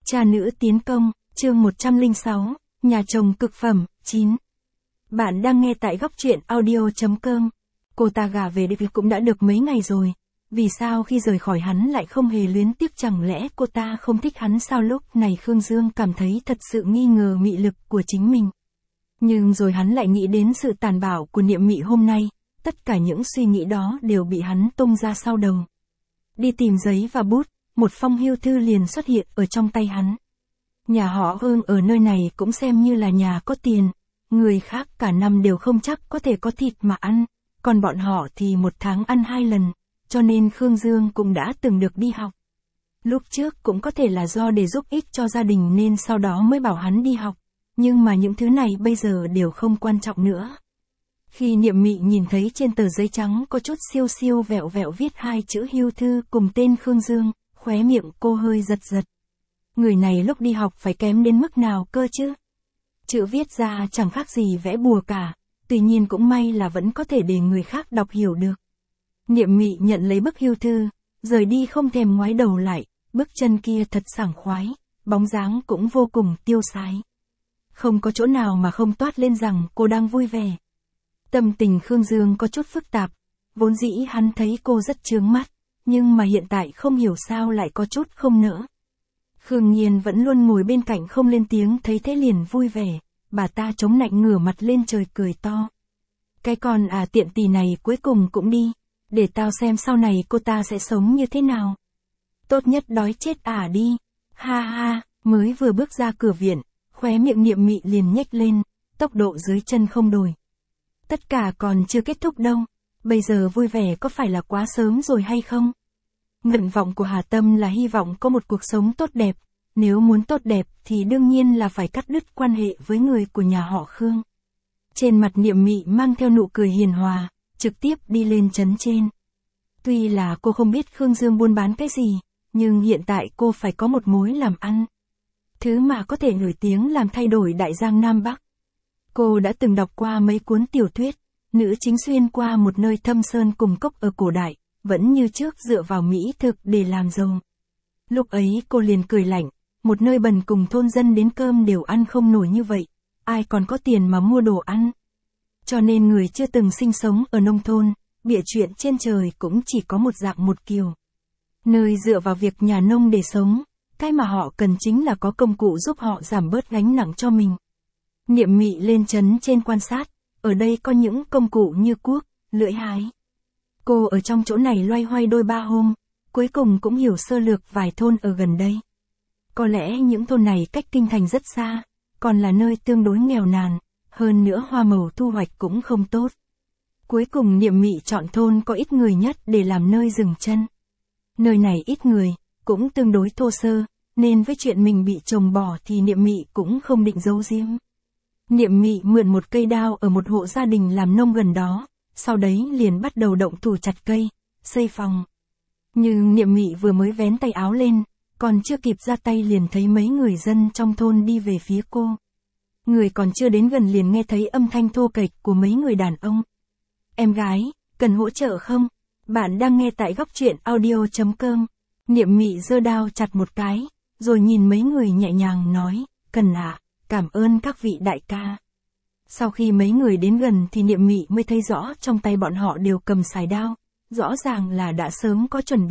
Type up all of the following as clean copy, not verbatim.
Cha nữ tiến công, chương 106, nhà chồng cực phẩm, 9. Bạn đang nghe tại góc truyện audio.com. Cô ta gả về David cũng đã được mấy ngày rồi. Vì sao khi rời khỏi hắn lại không hề luyến tiếc, chẳng lẽ cô ta không thích hắn sao? Lúc này Khương Dương cảm thấy thật sự nghi ngờ mị lực của chính mình. Nhưng rồi hắn lại nghĩ đến sự tàn bạo của Niệm Mị hôm nay, tất cả những suy nghĩ đó đều bị hắn tung ra sau đầu. Đi tìm giấy và bút, một phong hưu thư liền xuất hiện ở trong tay hắn. Nhà họ Hương ở nơi này cũng xem như là nhà có tiền, người khác cả năm đều không chắc có thể có thịt mà ăn, còn bọn họ thì một tháng ăn 2 lần, cho nên Khương Dương cũng đã từng được đi học. Lúc trước cũng có thể là do để giúp ích cho gia đình nên sau đó mới bảo hắn đi học, nhưng mà những thứ này bây giờ đều không quan trọng nữa. Khi Niệm Mị nhìn thấy trên tờ giấy trắng có chút siêu siêu vẹo vẹo viết 2 chữ hưu thư cùng tên Khương Dương, khóe miệng cô hơi giật giật. Người này lúc đi học phải kém đến mức nào cơ chứ? Chữ viết ra chẳng khác gì vẽ bùa cả, tuy nhiên cũng may là vẫn có thể để người khác đọc hiểu được. Niệm Mị nhận lấy bức hưu thư, rời đi không thèm ngoái đầu lại, bước chân kia thật sảng khoái, bóng dáng cũng vô cùng tiêu sái. Không có chỗ nào mà không toát lên rằng cô đang vui vẻ. Tâm tình Khương Dương có chút phức tạp, vốn dĩ hắn thấy cô rất chướng mắt, nhưng mà hiện tại không hiểu sao lại có chút không nỡ. Khương Nhiên vẫn luôn ngồi bên cạnh không lên tiếng, thấy thế liền vui vẻ, bà ta chống nạnh ngửa mặt lên trời cười to. Cái con tiện tỳ này cuối cùng cũng đi, để tao xem sau này cô ta sẽ sống như thế nào. Tốt nhất đói chết đi, ha ha, mới vừa bước ra cửa viện, khóe miệng Niệm Mị liền nhếch lên, tốc độ dưới chân không đổi. Tất cả còn chưa kết thúc đâu, bây giờ vui vẻ có phải là quá sớm rồi hay không? Nguyện vọng của Hà Tâm là hy vọng có một cuộc sống tốt đẹp, nếu muốn tốt đẹp thì đương nhiên là phải cắt đứt quan hệ với người của nhà họ Khương. Trên mặt Niệm Mị mang theo nụ cười hiền hòa, trực tiếp đi lên trấn trên. Tuy là cô không biết Khương Dương buôn bán cái gì, nhưng hiện tại cô phải có một mối làm ăn. Thứ mà có thể nổi tiếng làm thay đổi đại giang Nam Bắc. Cô đã từng đọc qua mấy cuốn tiểu thuyết, nữ chính xuyên qua một nơi thâm sơn cùng cốc ở cổ đại, vẫn như trước dựa vào mỹ thực để làm giàu. Lúc ấy cô liền cười lạnh, một nơi bần cùng thôn dân đến cơm đều ăn không nổi như vậy, ai còn có tiền mà mua đồ ăn. Cho nên người chưa từng sinh sống ở nông thôn, bịa chuyện trên trời cũng chỉ có một dạng một kiểu. Nơi dựa vào việc nhà nông để sống, cái mà họ cần chính là có công cụ giúp họ giảm bớt gánh nặng cho mình. Niệm Mị lên trấn trên quan sát, ở đây có những công cụ như cuốc, lưỡi hái. Cô ở trong chỗ này loay hoay đôi ba hôm, cuối cùng cũng hiểu sơ lược vài thôn ở gần đây. Có lẽ những thôn này cách kinh thành rất xa, còn là nơi tương đối nghèo nàn, hơn nữa hoa màu thu hoạch cũng không tốt. Cuối cùng Niệm Mị chọn thôn có ít người nhất để làm nơi dừng chân. Nơi này ít người, cũng tương đối thô sơ, nên với chuyện mình bị chồng bỏ thì Niệm Mị cũng không định giấu giếm. Niệm Mị mượn một cây đao ở một hộ gia đình làm nông gần đó, sau đấy liền bắt đầu động thủ chặt cây, xây phòng. Nhưng Niệm Mị vừa mới vén tay áo lên, còn chưa kịp ra tay liền thấy mấy người dân trong thôn đi về phía cô. Người còn chưa đến gần liền nghe thấy âm thanh thô kệch của mấy người đàn ông. Em gái, cần hỗ trợ không? Bạn đang nghe tại góc truyện audio.com. Niệm Mị giơ đao chặt một cái, rồi nhìn mấy người nhẹ nhàng nói, cần cảm ơn các vị đại ca. Sau khi mấy người đến gần thì Niệm Mị mới thấy rõ trong tay bọn họ đều cầm sài đao, rõ ràng là đã sớm có chuẩn bị.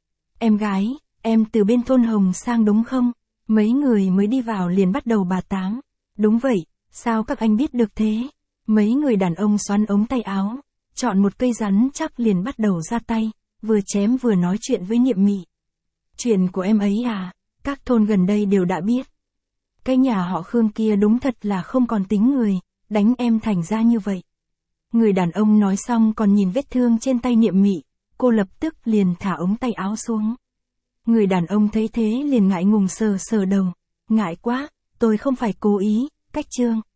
Em gái, em từ bên thôn Hồng sang đúng không? Mấy người mới đi vào liền bắt đầu bà tám. Đúng vậy, sao các anh biết được thế? Mấy người đàn ông xoắn ống tay áo, chọn một cây rắn chắc liền bắt đầu ra tay, vừa chém vừa nói chuyện với Niệm Mị. Chuyện của em ấy các thôn gần đây đều đã biết. Cái nhà họ Khương kia đúng thật là không còn tính người, đánh em thành ra như vậy. Người đàn ông nói xong còn nhìn vết thương trên tay Niệm Mị, cô lập tức liền thả ống tay áo xuống. Người đàn ông thấy thế liền ngại ngùng sờ sờ đầu, ngại quá, tôi không phải cố ý, cách trương.